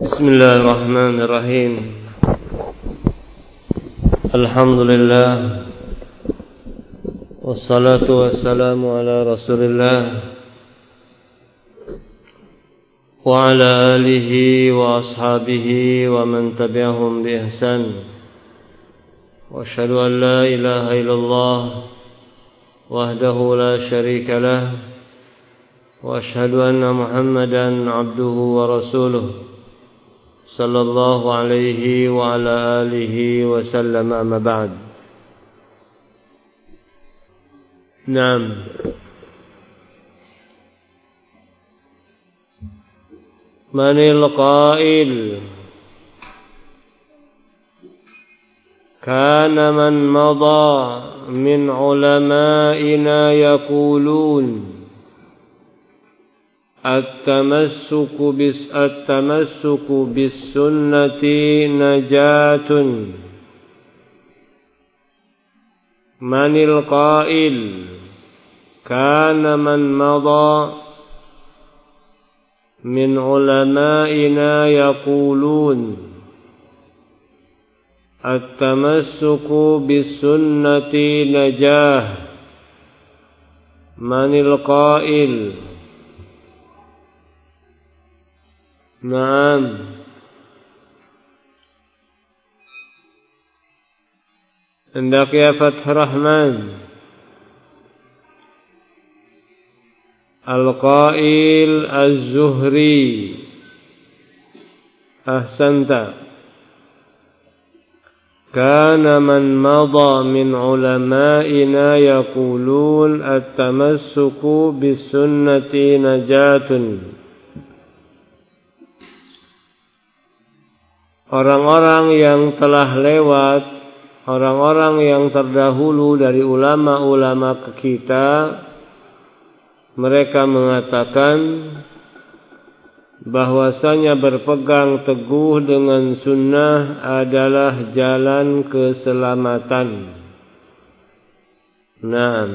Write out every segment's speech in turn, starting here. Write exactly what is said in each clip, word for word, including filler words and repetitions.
Bismillahirrahmanirrahim. Alhamdulillah. Wassalatu wassalamu ala Rasulillah wa ala alihi wa ashabihi wa man tabi'ahum bi ihsan. Wa asyhadu an la ilaha illallah wahdahu la syarika lah wa asyhadu anna Muhammadan abduhu wa rasuluh sallallahu alaihi wa ala alihi wa sallam, amma ba'd. Naam. Manil qail kana man madha min ulama'ina yaqulun التمسك بس التمسك بالسنة نجاة. من القائل كان من مضى من علمائنا يقولون التمسك بالسنة نجاة. من القائل؟ Naam. Hendak ya Fathur Rahman. Al-Qail Az-Zuhri. Ahsanta. Kana man madha min ulama'ina yaqulun at-tamassuku bis-sunnati najatun. Orang-orang yang telah lewat, orang-orang yang terdahulu dari ulama-ulama kita, mereka mengatakan bahwasanya berpegang teguh dengan sunnah adalah jalan keselamatan. Naam.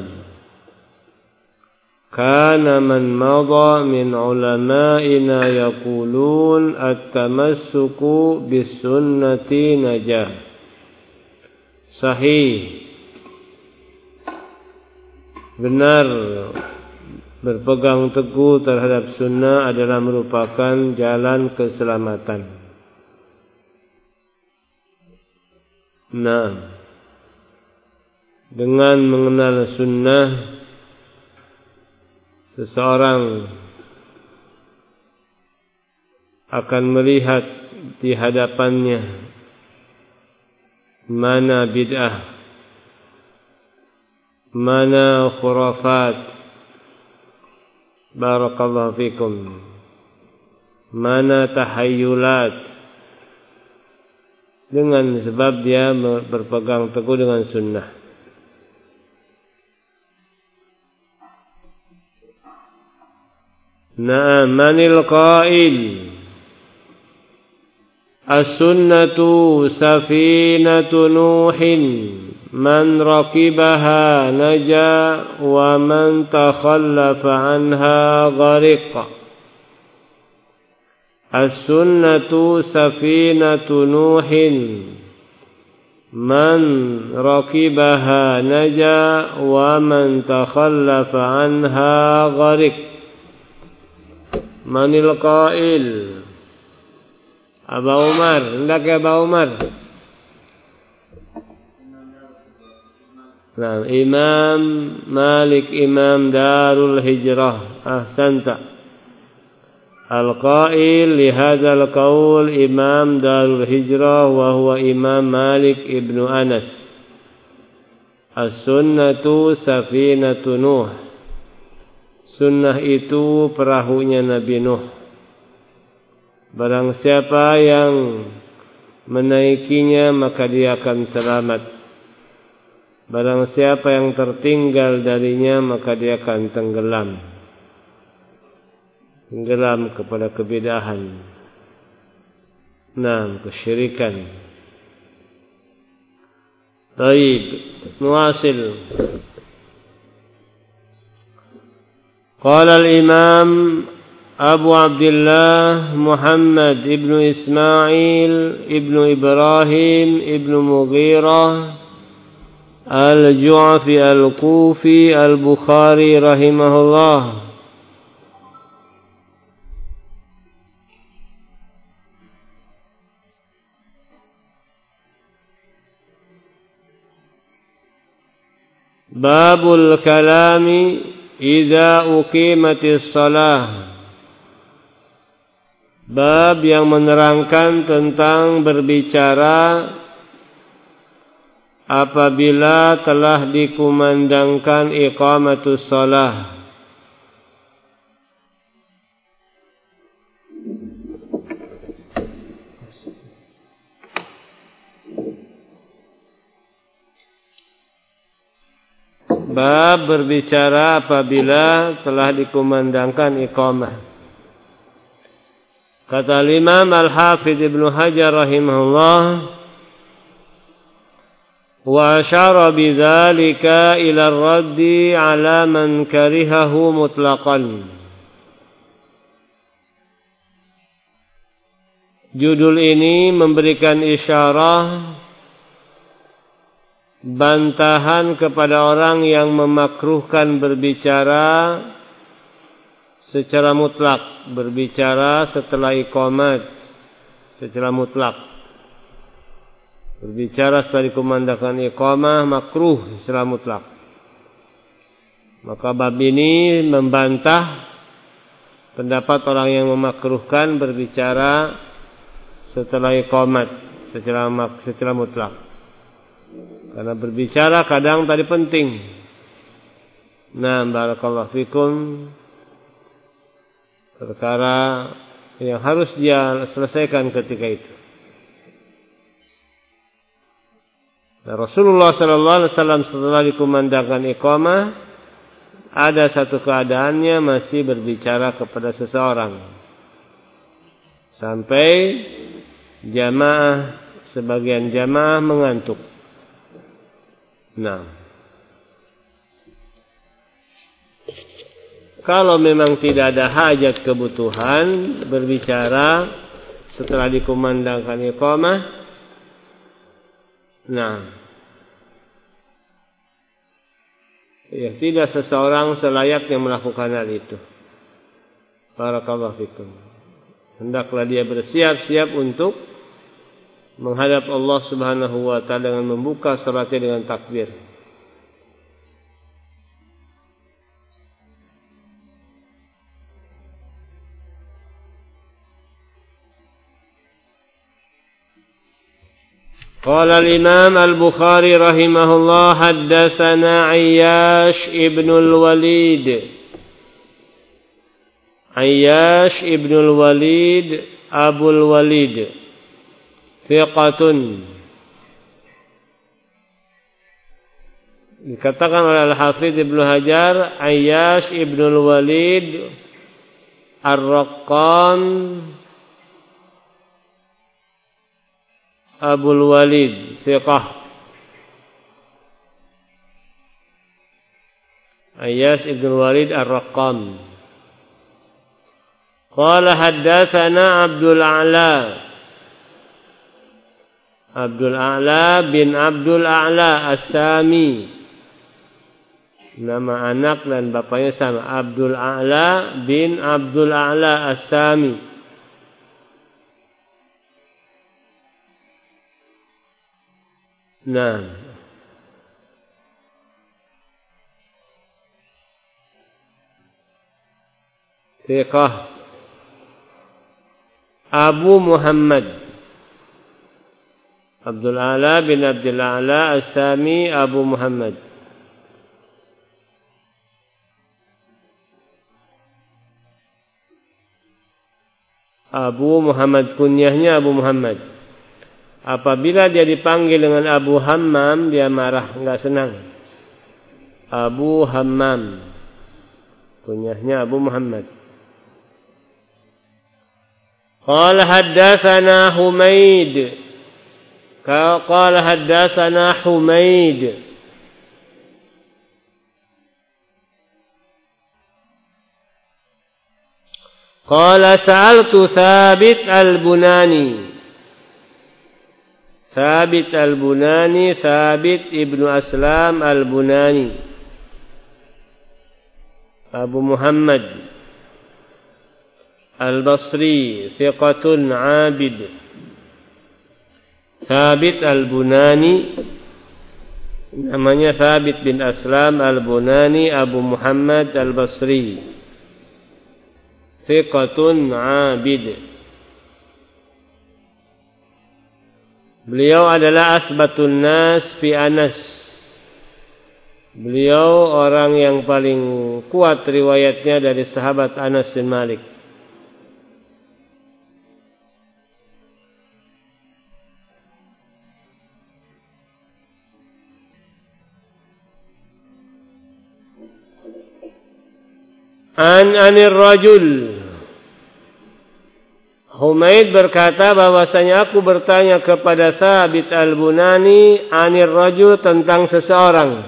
Kana man madha min ulama'ina yaqulun at-tamassuku bis-sunnati najah. Sahih. Benar, berpegang teguh terhadap sunnah adalah merupakan jalan keselamatan. Nah, dengan mengenal sunnah, seseorang akan melihat di hadapannya mana bid'ah, mana khurafat, barakallahu fikum, mana tahayyulat, dengan sebab dia berpegang teguh dengan sunnah. Na'am. Manil qail as-sunnatu safinatu nuhin man rakibaha naja wa man takhallafa anha ghariqa. As-sunnatu safinatu nuhin man rakibaha naja wa man takhallafa anha ghariq. Manil qail? Aba Umar, hendak ya Aba Umar. Nah, Imam Malik, Imam Darul Hijrah. Ahsanta. Al-qail li hadzal qaul Imam Darul Hijrah wa huwa Imam Malik ibnu Anas. As-sunnatu safinatu Nuh. Sunnah itu perahunya Nabi Nuh. Barang siapa yang menaikinya maka dia akan selamat. Barang siapa yang tertinggal darinya maka dia akan tenggelam. Tenggelam kepada kebid'ahan. Nah, kesyirikan. Baik, nuasil. Qala al-Imam Abu Abdullah Muhammad ibnu Ismail ibnu Ibrahim ibnu Mughirah Al-Ju'fi Al-Kufi Al-Bukhari rahimahullah. Babul kalami idza uqimatis shalah. Bab yang menerangkan tentang berbicara apabila telah dikumandangkan iqamatus shalah. Bab berbicara apabila telah dikumandangkan iqamah. Kata Imam Al-Hafidh Ibnu Hajar rahimahullah, wa asyara bidzalika ila ar-raddi ala man karihahu mutlaqan. Judul ini memberikan isyarah bantahan kepada orang yang memakruhkan berbicara secara mutlak, berbicara setelah iqamat secara mutlak. Berbicara setelah dikumandangkan iqamah makruh secara mutlak. Maka bab ini membantah pendapat orang yang memakruhkan berbicara setelah iqamat secara secara mutlak. Karena berbicara kadang tadi penting. Nah, barakallahu fikum, perkara yang harus dia selesaikan ketika itu. Nah, Rasulullah sallallahu alaihi wasallam setelah dikumandangkan iqamah, ada satu keadaannya masih berbicara kepada seseorang sampai jamaah sebagian jamaah mengantuk. Nah, kalau memang tidak ada hajat kebutuhan berbicara setelah dikumandangkan iqamah, nah, ya tidak seseorang selayaknya melakukan hal itu. Barakallahu fikum. Hendaklah dia bersiap-siap untuk menghadap Allah Subhanahu wa taala dengan membuka salatnya dengan takbir. Qala al-Imam Al-Bukhari rahimahullah, haddatsana Ayyash ibn al-Walid. Ayyash ibn al-Walid Abul Walid Fiqatun. Dikatakan oleh Al-Hafidh Ibnu Hajar, Ayyash ibn al-Walid Ar-Raqqam Abul Walid Fiqah. Ayyash ibn al-Walid Ar-Raqqam. Qala haddatsana Abdul A'la, Abdul A'la bin Abdul A'la As-Sami. Nama anak dan bapaknya sama, Abdul A'la bin Abdul A'la As-Sami. Nah, Fiqah. Abu Muhammad Abdul A'la bin Abdul A'la As-Sami Abu Muhammad. Abu Muhammad, kunyahnya Abu Muhammad. Apabila dia dipanggil dengan Abu Hammam, dia marah, enggak senang. Abu Hammam, kunyahnya Abu Muhammad. Qala haddatsana Humaid. Qala haddatsana Humaid. Qala sa'altu Thabit al-Bunani. Thabit al-Bunani, Thabit ibnu Aslam al-Bunani, Abu Muhammad al-Basri, thiqatun abid. Thabit al-Bunani, namanya Thabit bin Aslam al-Bunani, Abu Muhammad al-Basri, thiqatun abid. Beliau adalah asbatun nas fi Anas. Beliau orang yang paling kuat riwayatnya dari sahabat Anas bin Malik. An anir rajul. Humaid berkata bahwasanya aku bertanya kepada Thabit al-Bunani anir rajul, tentang seseorang.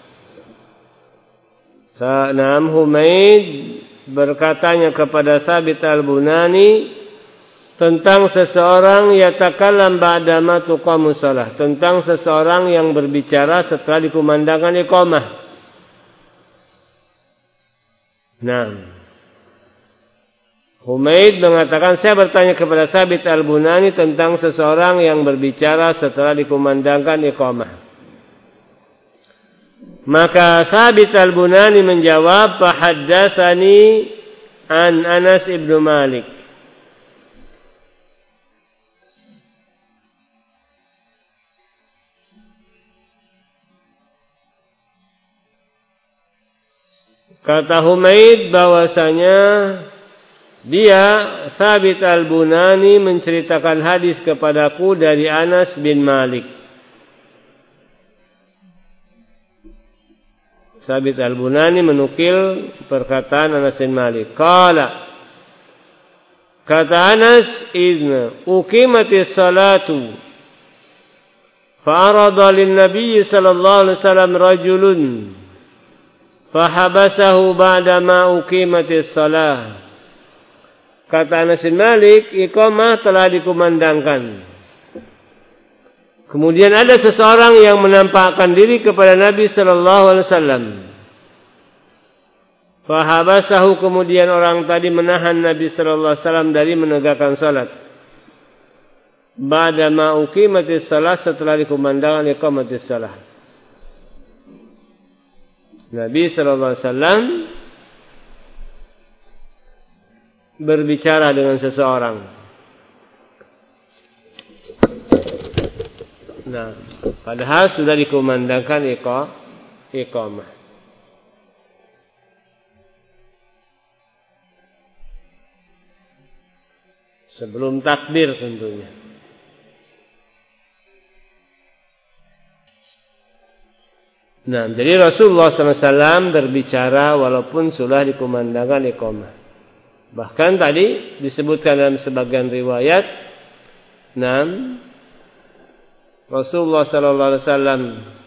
Naam, Humaid berkatanya kepada Thabit al-Bunani tentang seseorang yatakallam ba'da ma tuqamus shalah, tentang seseorang yang berbicara setelah dikumandangkan iqamah. Naam, Humaid mengatakan, saya bertanya kepada Thabit al-Bunani tentang seseorang yang berbicara setelah dikumandangkan iqamah. Maka Thabit al-Bunani menjawab, fahaddatsani an Anas ibnu Malik. Kata Humaid bahwasanya dia, Thabit al-Bunani, menceritakan hadis kepadaku dari Anas bin Malik. Thabit al-Bunani menukil perkataan Anas bin Malik. Qala, kata Anas, idna uqimatis salatu fa'arada lin-nabiy sallallahu alaihi wasallam rajulun fahabasahu ba'da ma uqimatis salah. Kata Anas bin Malik, iqamah telah dikumandangkan. Kemudian ada seseorang yang menampakkan diri kepada Nabi sallallahu alaihi wasallam. Fahabasahu, kemudian orang tadi menahan Nabi sallallahu alaihi wasallam dari menegakkan salat. Ba'da ma uqimatis salat, setelah dikumandangkan iqamatis salat. Nabi sallallahu alaihi wasallam berbicara dengan seseorang. Nah, padahal sudah dikumandangkan iqamah. Sebelum takbir tentunya. Nah, jadi Rasulullah sallallahu alaihi wasallam berbicara walaupun sudah dikumandangkan iqamah. Bahkan tadi disebutkan dalam sebagian riwayat, enam, Rasulullah sallallahu alaihi wasallam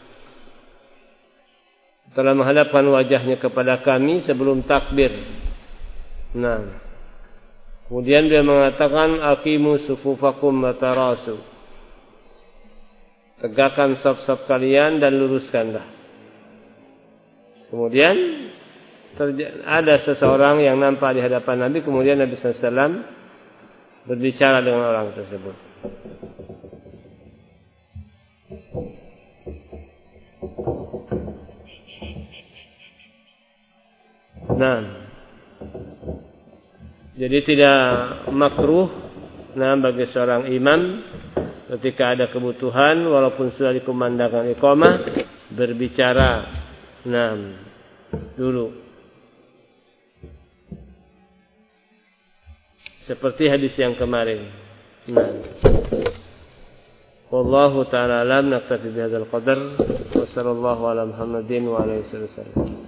telah menghadapkan wajahnya kepada kami sebelum takbir. Nah, kemudian dia mengatakan, aqimu sufufakum wa tarasu. Tegakkan saf-saf kalian dan luruskanlah. Kemudian ada seseorang yang nampak di hadapan Nabi, kemudian Nabi sallallahu alaihi wasallam berbicara dengan orang tersebut. Nah, jadi tidak makruh nah bagi seorang imam ketika ada kebutuhan walaupun sudah dikumandangkan iqamah berbicara nah dulu. Seperti hadis yang kemarin. Nah. Wallahu ta'ala alam, naktafi bihadzal qadar. Wa sallallahu ala Muhammadin wa alihi wasallam.